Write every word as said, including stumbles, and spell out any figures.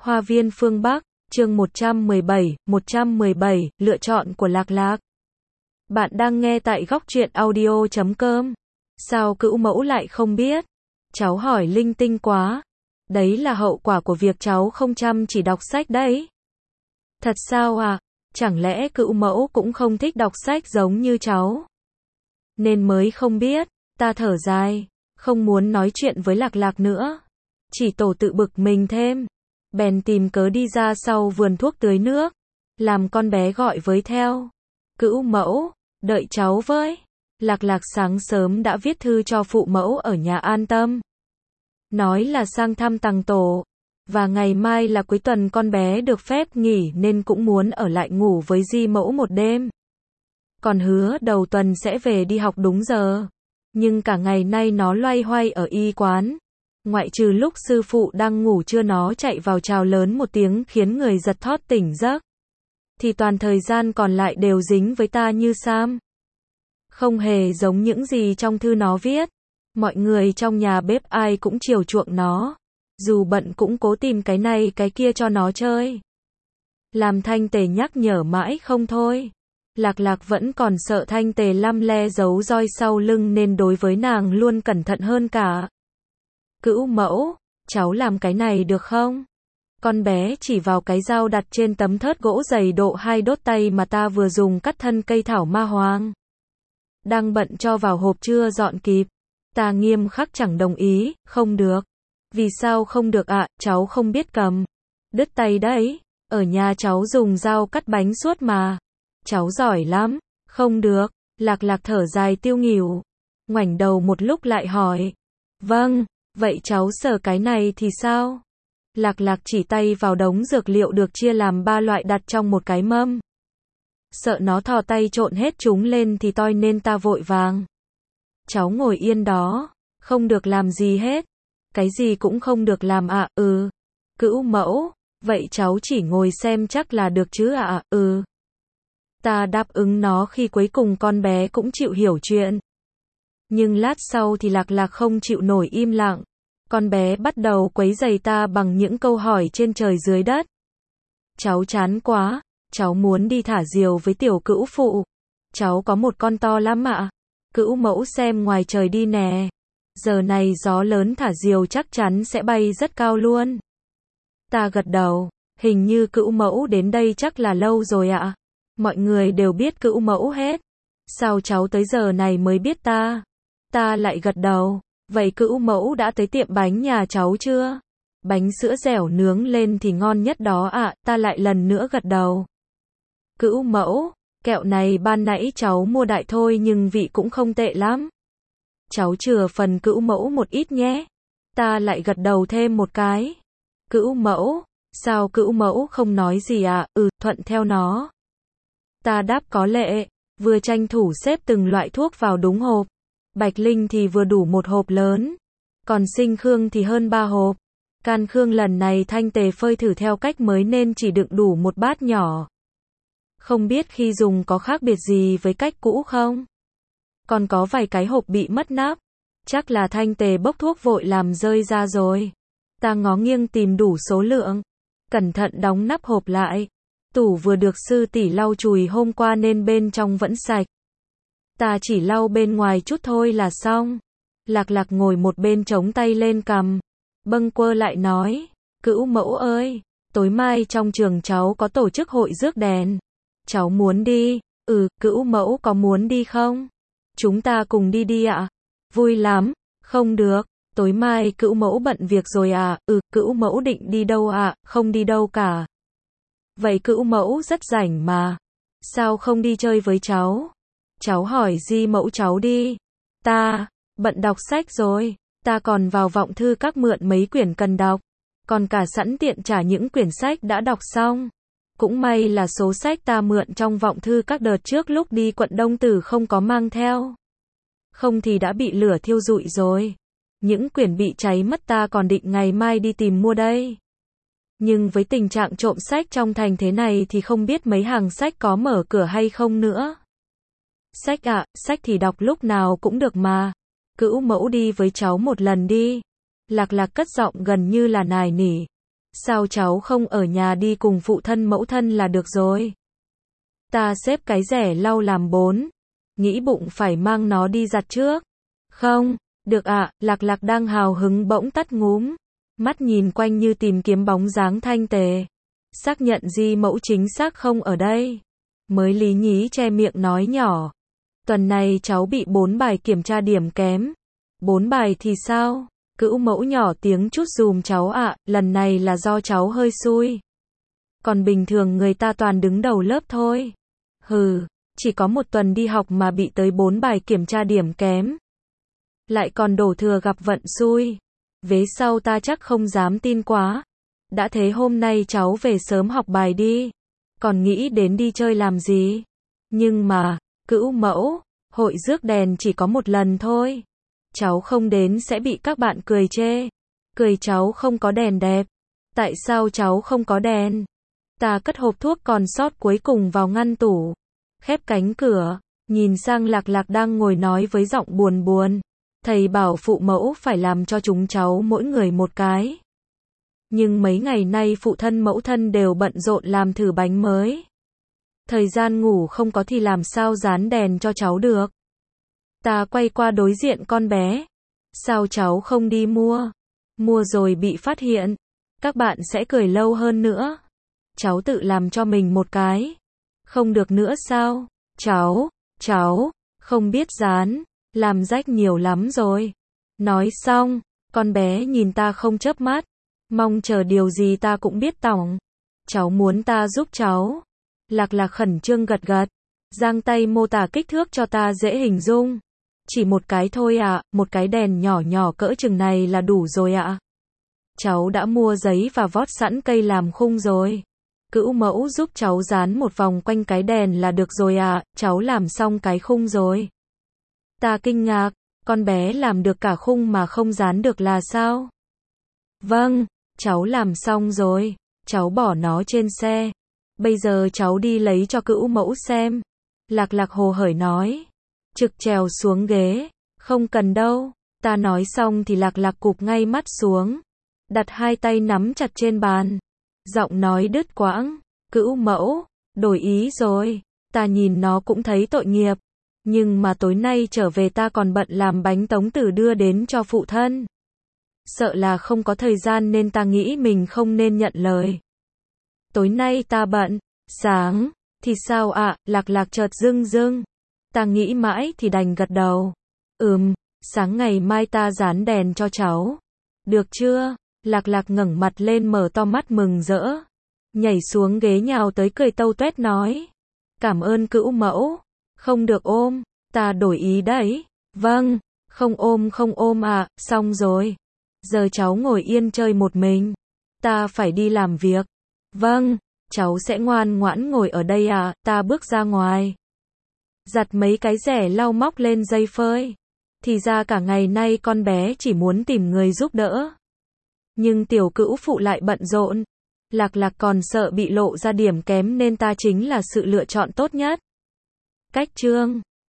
Hoa viên phương Bắc, chương một trăm mười bảy, một trăm mười bảy, lựa chọn của Lạc Lạc. Bạn đang nghe tại góc truyện audio chấm com. Sao cữu mẫu lại không biết? Cháu hỏi linh tinh quá. Đấy là hậu quả của việc cháu không chăm chỉ đọc sách đấy. Thật sao à? Chẳng lẽ cữu mẫu cũng không thích đọc sách giống như cháu? Nên mới không biết. Ta thở dài, không muốn nói chuyện với Lạc Lạc nữa. Chỉ tổ tự bực mình thêm. Bèn tìm cớ đi ra sau vườn thuốc tưới nước. Làm con bé gọi với theo. Cữu mẫu, đợi cháu với. Lạc Lạc sáng sớm đã viết thư cho phụ mẫu ở nhà an tâm. Nói là sang thăm tằng tổ. Và ngày mai là cuối tuần con bé được phép nghỉ nên cũng muốn ở lại ngủ với di mẫu một đêm. Còn hứa đầu tuần sẽ về đi học đúng giờ. Nhưng cả ngày nay nó loay hoay ở y quán. Ngoại trừ lúc sư phụ đang ngủ trưa nó chạy vào chào lớn một tiếng khiến người giật thót tỉnh giấc. Thì toàn thời gian còn lại đều dính với ta như Sam. Không hề giống những gì trong thư nó viết. Mọi người trong nhà bếp ai cũng chiều chuộng nó. Dù bận cũng cố tìm cái này cái kia cho nó chơi. Làm Thanh Tề nhắc nhở mãi không thôi. Lạc Lạc vẫn còn sợ Thanh Tề lăm le giấu roi sau lưng nên đối với nàng luôn cẩn thận hơn cả. Cữu mẫu, cháu làm cái này được không? Con bé chỉ vào cái dao đặt trên tấm thớt gỗ dày độ hai đốt tay mà ta vừa dùng cắt thân cây thảo ma hoàng. Đang bận cho vào hộp chưa dọn kịp. Ta nghiêm khắc chẳng đồng ý, không được. Vì sao không được ạ, à? Cháu không biết cầm. Đứt tay đấy, ở nhà cháu dùng dao cắt bánh suốt mà. Cháu giỏi lắm, không được. Lạc Lạc thở dài tiêu nghỉu. Ngoảnh đầu một lúc lại hỏi. Vâng, vậy cháu sờ cái này thì sao? Lạc Lạc chỉ tay vào đống dược liệu được chia làm ba loại đặt trong một cái mâm. Sợ nó thò tay trộn hết chúng lên thì toi nên ta vội vàng. Cháu ngồi yên đó, không được làm gì hết. Cái gì cũng không được làm ạ, à? Ừ. Cữu mẫu, vậy cháu chỉ ngồi xem chắc là được chứ ạ, à? Ừ. Ta đáp ứng nó khi cuối cùng con bé cũng chịu hiểu chuyện. Nhưng lát sau thì Lạc Lạc không chịu nổi im lặng. Con bé bắt đầu quấy rầy ta bằng những câu hỏi trên trời dưới đất. Cháu chán quá, cháu muốn đi thả diều với tiểu cữu phụ. Cháu có một con to lắm ạ. Cữu mẫu xem ngoài trời đi nè. Giờ này gió lớn thả diều chắc chắn sẽ bay rất cao luôn. Ta gật đầu, hình như cữu mẫu đến đây chắc là lâu rồi ạ. Mọi người đều biết cữu mẫu hết. Sao cháu tới giờ này mới biết ta? Ta lại gật đầu. Vậy cữu mẫu đã tới tiệm bánh nhà cháu chưa? Bánh sữa dẻo nướng lên thì ngon nhất đó ạ, à, ta lại lần nữa gật đầu. Cữu mẫu, kẹo này ban nãy cháu mua đại thôi nhưng vị cũng không tệ lắm. Cháu chừa phần cữu mẫu một ít nhé. Ta lại gật đầu thêm một cái. Cữu mẫu, sao cữu mẫu không nói gì à? Ừ, thuận theo nó. Ta đáp có lệ, vừa tranh thủ xếp từng loại thuốc vào đúng hộp. Bạch Linh thì vừa đủ một hộp lớn. Còn Sinh Khương thì hơn ba hộp. Can Khương lần này Thanh Tề phơi thử theo cách mới nên chỉ đựng đủ một bát nhỏ. Không biết khi dùng có khác biệt gì với cách cũ không? Còn có vài cái hộp bị mất nắp. Chắc là Thanh Tề bốc thuốc vội làm rơi ra rồi. Ta ngó nghiêng tìm đủ số lượng. Cẩn thận đóng nắp hộp lại. Tủ vừa được sư tỷ lau chùi hôm qua nên bên trong vẫn sạch. Ta chỉ lau bên ngoài chút thôi là xong. Lạc Lạc ngồi một bên chống tay lên cằm. Bâng quơ lại nói. Cữu mẫu ơi, tối mai trong trường cháu có tổ chức hội rước đèn. Cháu muốn đi. Ừ, cữu mẫu có muốn đi không? Chúng ta cùng đi đi ạ. Vui lắm. Không được. Tối mai cữu mẫu bận việc rồi à? Ừ, cữu mẫu định đi đâu ạ? Không đi đâu cả. Vậy cữu mẫu rất rảnh mà. Sao không đi chơi với cháu? Cháu hỏi di mẫu cháu đi. Ta, bận đọc sách rồi. Ta còn vào vọng thư các mượn mấy quyển cần đọc. Còn cả sẵn tiện trả những quyển sách đã đọc xong. Cũng may là số sách ta mượn trong vọng thư các đợt trước lúc đi quận Đông Tử không có mang theo. Không thì đã bị lửa thiêu rụi rồi. Những quyển bị cháy mất ta còn định ngày mai đi tìm mua đây. Nhưng với tình trạng trộm sách trong thành thế này thì không biết mấy hàng sách có mở cửa hay không nữa. Sách ạ, à, sách thì đọc lúc nào cũng được mà. Cữu mẫu đi với cháu một lần đi. Lạc Lạc cất giọng gần như là nài nỉ. Sao cháu không ở nhà đi cùng phụ thân mẫu thân là được rồi. Ta xếp cái rẻ lau làm bốn. Nghĩ bụng phải mang nó đi giặt trước. Không, được ạ, Lạc Lạc đang hào hứng bỗng tắt ngúm. Mắt nhìn quanh như tìm kiếm bóng dáng Thanh Tề. Xác nhận Di mẫu chính xác không ở đây. Mới lý nhí che miệng nói nhỏ. Tuần này cháu bị bốn bài kiểm tra điểm kém. Bốn bài thì sao? Cữu mẫu nhỏ tiếng chút dùm cháu ạ, lần này là do cháu hơi xui. Còn bình thường người ta toàn đứng đầu lớp thôi. Hừ, chỉ có một tuần đi học mà bị tới bốn bài kiểm tra điểm kém. Lại còn đổ thừa gặp vận xui. Vế sau ta chắc không dám tin quá. Đã thế hôm nay cháu về sớm học bài đi. Còn nghĩ đến đi chơi làm gì? Nhưng mà, cữu mẫu, hội rước đèn chỉ có một lần thôi. Cháu không đến sẽ bị các bạn cười chê. Cười cháu không có đèn đẹp. Tại sao cháu không có đèn? Ta cất hộp thuốc còn sót cuối cùng vào ngăn tủ. Khép cánh cửa, nhìn sang Lạc Lạc đang ngồi nói với giọng buồn buồn. Thầy bảo phụ mẫu phải làm cho chúng cháu mỗi người một cái. Nhưng mấy ngày nay phụ thân mẫu thân đều bận rộn làm thử bánh mới. Thời gian ngủ không có thì làm sao dán đèn cho cháu được. Ta quay qua đối diện con bé. Sao cháu không đi mua? Mua rồi bị phát hiện. Các bạn sẽ cười lâu hơn nữa. Cháu tự làm cho mình một cái. Không được nữa sao? Cháu, cháu, không biết dán. Làm rách nhiều lắm rồi. Nói xong, con bé nhìn ta không chớp mắt. Mong chờ điều gì ta cũng biết tỏng. Cháu muốn ta giúp cháu. Lạc Lạc khẩn trương gật gật. Giang tay mô tả kích thước cho ta dễ hình dung. Chỉ một cái thôi ạ, một cái đèn nhỏ nhỏ cỡ chừng này là đủ rồi ạ. Cháu đã mua giấy và vót sẵn cây làm khung rồi. Cữu mẫu giúp cháu dán một vòng quanh cái đèn là được rồi ạ, cháu làm xong cái khung rồi. Ta kinh ngạc, con bé làm được cả khung mà không dán được là sao? Vâng, cháu làm xong rồi, cháu bỏ nó trên xe. Bây giờ cháu đi lấy cho cữu mẫu xem. Lạc Lạc hồ hởi nói. Trực trèo xuống ghế. Không cần đâu. Ta nói xong thì Lạc Lạc cụp ngay mắt xuống. Đặt hai tay nắm chặt trên bàn. Giọng nói đứt quãng. Cữu mẫu, đổi ý rồi. Ta nhìn nó cũng thấy tội nghiệp. Nhưng mà tối nay trở về ta còn bận làm bánh tống tử đưa đến cho phụ thân. Sợ là không có thời gian nên ta nghĩ mình không nên nhận lời. Tối nay ta bận. Sáng, thì sao ạ? À? Lạc Lạc chợt dưng dưng. Ta nghĩ mãi thì đành gật đầu. Ừm, sáng ngày mai ta dán đèn cho cháu. Được chưa? Lạc Lạc ngẩng mặt lên mở to mắt mừng rỡ. Nhảy xuống ghế nhào tới cười tâu tuét nói. Cảm ơn cữu mẫu. Không được ôm, ta đổi ý đấy. Vâng, không ôm không ôm ạ, à, xong rồi. Giờ cháu ngồi yên chơi một mình. Ta phải đi làm việc. Vâng, cháu sẽ ngoan ngoãn ngồi ở đây à, ta bước ra ngoài. Giặt mấy cái rẻ lau móc lên dây phơi. Thì ra cả ngày nay con bé chỉ muốn tìm người giúp đỡ. Nhưng tiểu cữu phụ lại bận rộn. Lạc Lạc còn sợ bị lộ ra điểm kém nên ta chính là sự lựa chọn tốt nhất. Cách chương